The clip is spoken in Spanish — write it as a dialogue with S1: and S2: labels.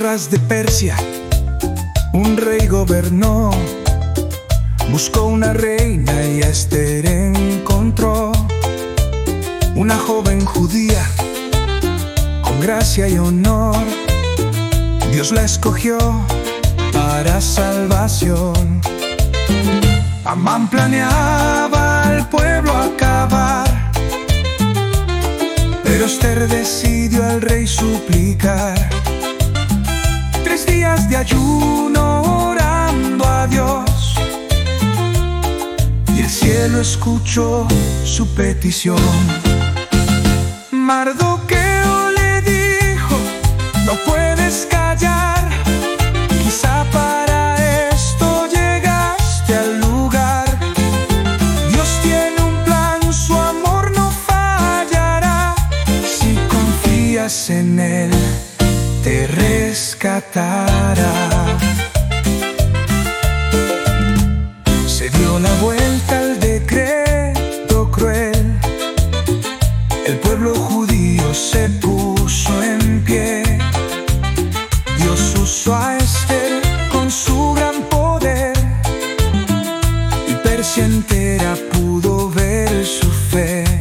S1: tierras de Persia un rey gobernó. Buscó una reina y a Ester encontró, una joven judía con gracia y honor. Dios la escogió para salvación. Amán planeaba al pueblo acabar, pero Ester decidió al rey suplicar. 3 días de ayuno orando a Dios, y el cielo escuchó su petición. Mardoqueo le dijo: no puedes callar, quizá para esto llegaste al lugar. Dios tiene un plan, su amor no fallará. Si confías en Él, te rescatará. Se dio la vuelta al decreto cruel. El pueblo judío se puso en pie. Dios usó a Ester con su gran poder, y Persia entera pudo ver su fe.